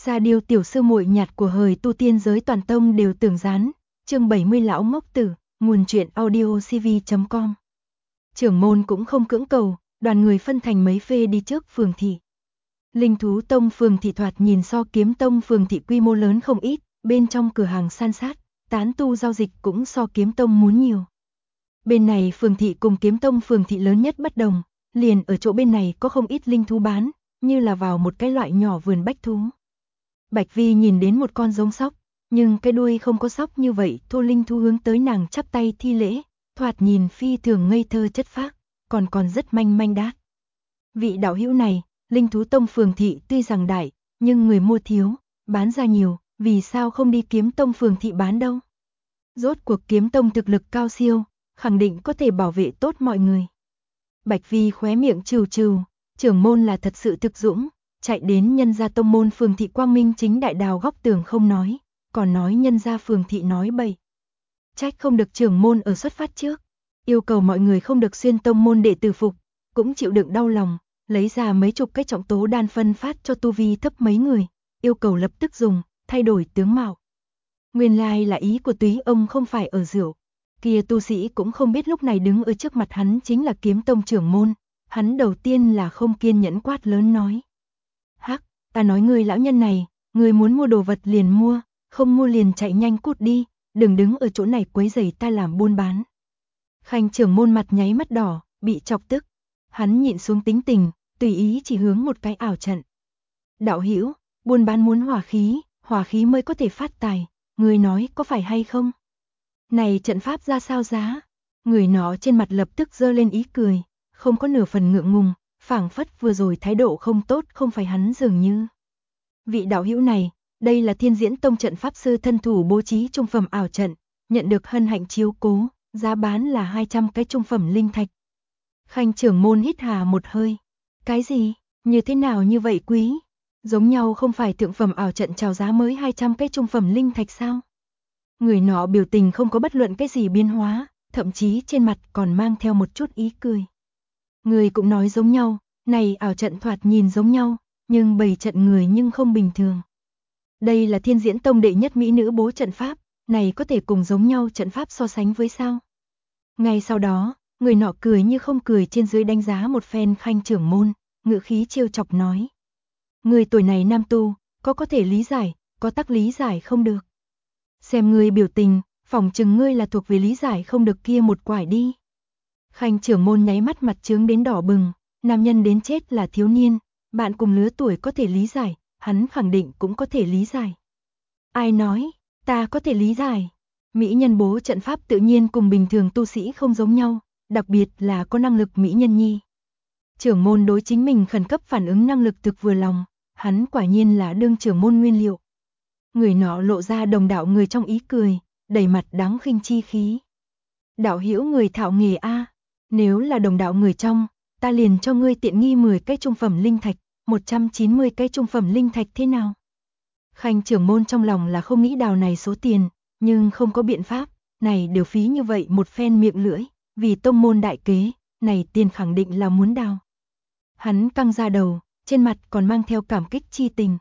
Sa Điêu tiểu sư muội nhạt của hời tu tiên giới toàn tông đều tưởng rán. Chương 70 lão ngốc tử, nguồn truyện audio cv.com. Trưởng môn cũng không cưỡng cầu, đoàn người phân thành mấy phê đi trước phường thị. Linh thú tông phường thị thoạt nhìn so kiếm tông phường thị quy mô lớn không ít, bên trong cửa hàng san sát, tán tu giao dịch cũng so kiếm tông muốn nhiều. Bên này phường thị cùng kiếm tông phường thị lớn nhất bất đồng, liền ở chỗ bên này có không ít linh thú bán, như là vào một cái loại nhỏ vườn bách thú. Bạch Vi nhìn đến một con giống sóc, nhưng cái đuôi không có sóc như vậy, thô linh thú hướng tới nàng chắp tay thi lễ, thoạt nhìn phi thường ngây thơ chất phác, còn rất manh manh đát. Vị đạo hữu này, linh thú tông phường thị tuy rằng đại, nhưng người mua thiếu, bán ra nhiều, vì sao không đi kiếm tông phường thị bán đâu? Rốt cuộc kiếm tông thực lực cao siêu, khẳng định có thể bảo vệ tốt mọi người. Bạch Vi khóe miệng trừ trừ, trưởng môn là thật sự thực dũng, chạy đến nhân gia tông môn phường thị quang minh chính đại đào góc tường không nói, còn nói nhân gia phường thị nói bậy. Trách không được trưởng môn ở xuất phát trước, yêu cầu mọi người không được xuyên tông môn đệ tử phục, cũng chịu đựng đau lòng, lấy ra mấy chục cái trọng tố đan phân phát cho tu vi thấp mấy người, yêu cầu lập tức dùng, thay đổi tướng mạo. Nguyên lai là ý của Túy ông không phải ở rượu, kia tu sĩ cũng không biết lúc này đứng ở trước mặt hắn chính là kiếm tông trưởng môn, hắn đầu tiên là không kiên nhẫn quát lớn nói. Hắc, ta nói ngươi lão nhân này, ngươi muốn mua đồ vật liền mua, không mua liền chạy nhanh cút đi, đừng đứng ở chỗ này quấy rầy ta làm buôn bán. Khanh trưởng môn mặt nháy mắt đỏ, bị chọc tức, hắn nhịn xuống tính tình, tùy ý chỉ hướng một cái ảo trận. Đạo hữu, buôn bán muốn hỏa khí mới có thể phát tài, ngươi nói có phải hay không? Này trận pháp ra sao giá? Người nó trên mặt lập tức giơ lên ý cười, không có nửa phần ngượng ngùng, phảng phất vừa rồi thái độ không tốt không phải hắn dường như. Vị đạo hữu này, đây là Thiên Diễn Tông trận pháp sư thân thủ bố trí trung phẩm ảo trận, nhận được hân hạnh chiếu cố, giá bán là 200 cái trung phẩm linh thạch. Khanh trưởng môn hít hà một hơi. Cái gì? Như thế nào như vậy quý? Giống nhau không phải thượng phẩm ảo trận chào giá mới 200 cái trung phẩm linh thạch sao? Người nọ biểu tình không có bất luận cái gì biến hóa, thậm chí trên mặt còn mang theo một chút ý cười. Người cũng nói giống nhau, này ảo trận thoạt nhìn giống nhau, nhưng bày trận người nhưng không bình thường. Đây là Thiên Diễn Tông đệ nhất mỹ nữ bố trận pháp, này có thể cùng giống nhau trận pháp so sánh với sao? Ngay sau đó, người nọ cười như không cười trên dưới đánh giá một phen Khanh trưởng môn, ngữ khí trêu chọc nói. Người tuổi này nam tu, có thể lý giải, có tắc lý giải không được. Xem ngươi biểu tình, phỏng chừng ngươi là thuộc về lý giải không được kia một quải đi. Khanh trưởng môn nháy mắt mặt trướng đến đỏ bừng, nam nhân đến chết là thiếu niên, bạn cùng lứa tuổi có thể lý giải, hắn khẳng định cũng có thể lý giải. Ai nói, ta có thể lý giải. Mỹ nhân bố trận pháp tự nhiên cùng bình thường tu sĩ không giống nhau, đặc biệt là có năng lực mỹ nhân nhi. Trưởng môn đối chính mình khẩn cấp phản ứng năng lực thực vừa lòng, hắn quả nhiên là đương trưởng môn nguyên liệu. Người nọ lộ ra đồng đạo người trong ý cười, đầy mặt đáng khinh chi khí. Đạo hữu người thạo nghề a, nếu là đồng đạo người trong, ta liền cho ngươi tiện nghi 10 cái trung phẩm linh thạch, 190 cái trung phẩm linh thạch thế nào? Khanh trưởng môn trong lòng là không nghĩ đào này số tiền, nhưng không có biện pháp, này đều phí như vậy một phen miệng lưỡi, vì tông môn đại kế, này tiền khẳng định là muốn đào. Hắn căng ra đầu, trên mặt còn mang theo cảm kích chi tình.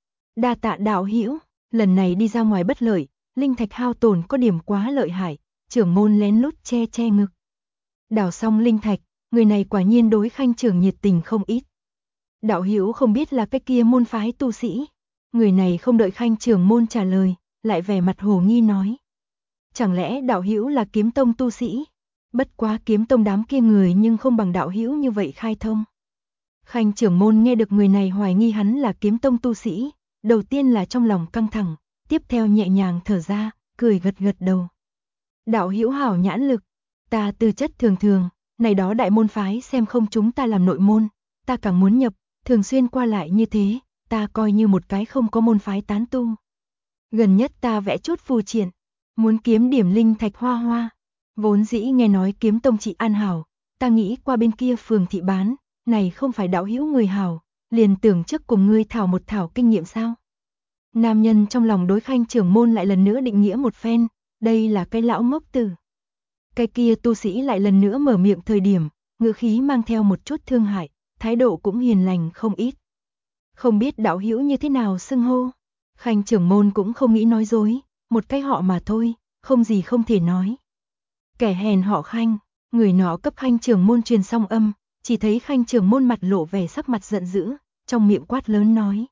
Đa tạ đạo hữu, lần này đi ra ngoài bất lợi, linh thạch hao tổn có điểm quá lợi hại, trưởng môn lén lút che ngực. Đào xong linh thạch, người này quả nhiên đối Khanh trưởng nhiệt tình không ít. Đạo hữu không biết là cái kia môn phái tu sĩ. Người này không đợi Khanh trưởng môn trả lời, lại vẻ mặt hồ nghi nói. Chẳng lẽ đạo hữu là kiếm tông tu sĩ? Bất quá kiếm tông đám kia người nhưng không bằng đạo hữu như vậy khai thông. Khanh trưởng môn nghe được người này hoài nghi hắn là kiếm tông tu sĩ, đầu tiên là trong lòng căng thẳng, tiếp theo nhẹ nhàng thở ra, cười gật đầu. Đạo hữu hảo nhãn lực, ta tư chất thường thường, này đó đại môn phái xem không chúng ta làm nội môn, ta càng muốn nhập, thường xuyên qua lại như thế, ta coi như một cái không có môn phái tán tu. Gần nhất ta vẽ chút phù triện, muốn kiếm điểm linh thạch hoa. Vốn dĩ nghe nói kiếm tông trị an hảo, ta nghĩ qua bên kia phường thị bán, này không phải đạo hữu người hảo, liền tưởng trước cùng ngươi thảo một thảo kinh nghiệm sao. Nam nhân trong lòng đối Khanh trưởng môn lại lần nữa định nghĩa một phen, đây là cái lão ngốc tử. Cái kia tu sĩ lại lần nữa mở miệng thời điểm, ngữ khí mang theo một chút thương hại, thái độ cũng hiền lành không ít. Không biết đạo hữu như thế nào xưng hô. Khanh trưởng môn cũng không nghĩ nói dối, một cái họ mà thôi, không gì không thể nói. Kẻ hèn họ Khanh, người nọ cấp Khanh trưởng môn truyền xong âm, chỉ thấy Khanh trưởng môn mặt lộ vẻ sắc mặt giận dữ, trong miệng quát lớn nói.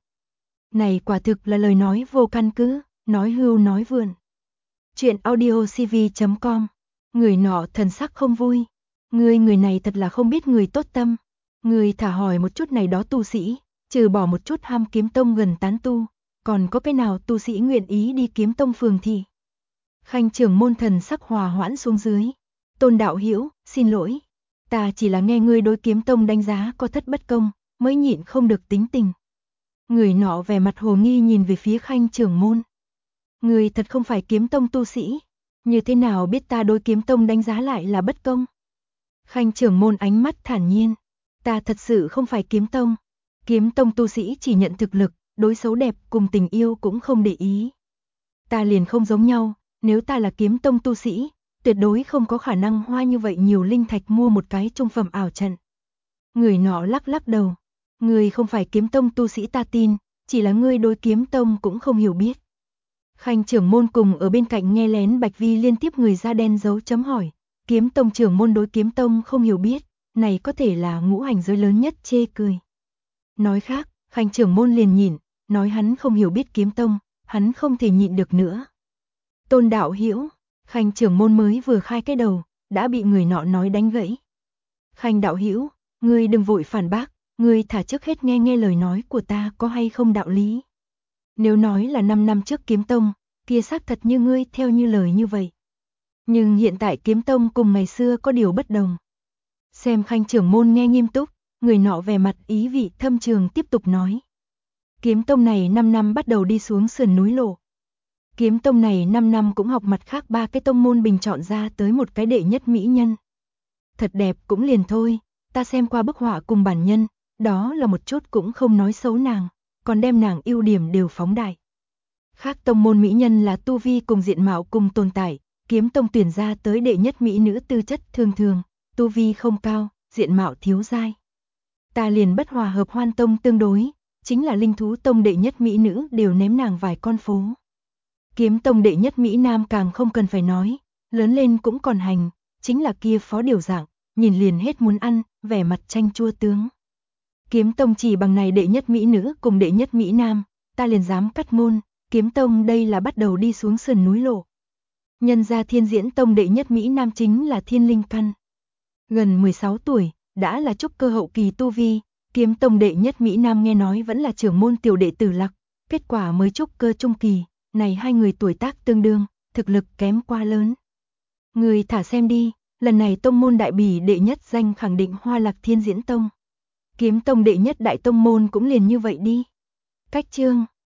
Này quả thực là lời nói vô căn cứ, nói hưu nói vượn. Chuyện audiocv.com. Người nọ thần sắc không vui. Người này thật là không biết người tốt tâm. Người thả hỏi một chút này đó tu sĩ, trừ bỏ một chút ham kiếm tông gần tán tu, còn có cái nào tu sĩ nguyện ý đi kiếm tông phường thị. Khanh trưởng môn thần sắc hòa hoãn xuống dưới. Tôn đạo hữu, xin lỗi. Ta chỉ là nghe ngươi đối kiếm tông đánh giá có thất bất công, mới nhịn không được tính tình. Người nọ vẻ mặt hồ nghi nhìn về phía Khanh trưởng môn. Người thật không phải kiếm tông tu sĩ, như thế nào biết ta đối kiếm tông đánh giá lại là bất công? Khanh trưởng môn ánh mắt thản nhiên. Ta thật sự không phải kiếm tông. Kiếm tông tu sĩ chỉ nhận thực lực, đối xấu đẹp cùng tình yêu cũng không để ý. Ta liền không giống nhau, nếu ta là kiếm tông tu sĩ, tuyệt đối không có khả năng hoa như vậy nhiều linh thạch mua một cái trung phẩm ảo trận. Người nọ lắc lắc đầu. Người không phải kiếm tông tu sĩ ta tin, chỉ là ngươi đối kiếm tông cũng không hiểu biết. Khanh trưởng môn cùng ở bên cạnh nghe lén Bạch Vi liên tiếp người da đen dấu chấm hỏi. Kiếm tông trưởng môn đối kiếm tông không hiểu biết, này có thể là ngũ hành giới lớn nhất chê cười. Nói khác, Khanh trưởng môn liền nhịn, nói hắn không hiểu biết kiếm tông, hắn không thể nhịn được nữa. Tôn đạo hữu, Khanh trưởng môn mới vừa khai cái đầu, đã bị người nọ nói đánh gãy. Khanh đạo hữu, ngươi đừng vội phản bác, ngươi thả trước hết nghe nghe lời nói của ta có hay không đạo lý. Nếu nói là 5 năm trước kiếm tông, kia xác thật như ngươi theo như lời như vậy. Nhưng hiện tại kiếm tông cùng ngày xưa có điều bất đồng. Xem Khanh trưởng môn nghe nghiêm túc, người nọ vẻ mặt ý vị thâm trường tiếp tục nói. Kiếm tông này 5 năm bắt đầu đi xuống sườn núi lộ. Kiếm tông này 5 năm cũng học mặt khác 3 cái tông môn bình chọn ra tới một cái đệ nhất mỹ nhân. Thật đẹp cũng liền thôi, ta xem qua bức họa cùng bản nhân, đó là một chút cũng không nói xấu nàng, còn đem nàng ưu điểm đều phóng đại. Khác tông môn mỹ nhân là tu vi cùng diện mạo cùng tồn tại, kiếm tông tuyển ra tới đệ nhất mỹ nữ tư chất thường thường, tu vi không cao, diện mạo thiếu giai. Ta liền bất hòa hợp Hoan tông tương đối, chính là linh thú tông đệ nhất mỹ nữ đều ném nàng vài con phố. Kiếm tông đệ nhất mỹ nam càng không cần phải nói, lớn lên cũng còn hành, chính là kia phó điều dạng, nhìn liền hết muốn ăn, vẻ mặt chanh chua tướng. Kiếm tông chỉ bằng này đệ nhất mỹ nữ cùng đệ nhất mỹ nam, ta liền dám cắt ngôn, kiếm tông đây là bắt đầu đi xuống sườn núi lộ. Nhân gia Thiên Diễn tông đệ nhất mỹ nam chính là Thiên Linh Căn. Gần 16 tuổi, đã là trúc cơ hậu kỳ tu vi, kiếm tông đệ nhất mỹ nam nghe nói vẫn là trưởng môn tiểu đệ tử Lạc, kết quả mới trúc cơ trung kỳ, này hai người tuổi tác tương đương, thực lực kém quá lớn. Người thả xem đi, lần này tông môn đại bỉ đệ nhất danh khẳng định Hoa Lạc Thiên Diễn tông. Kiếm tông đệ nhất đại tông môn cũng liền như vậy đi. Cách chương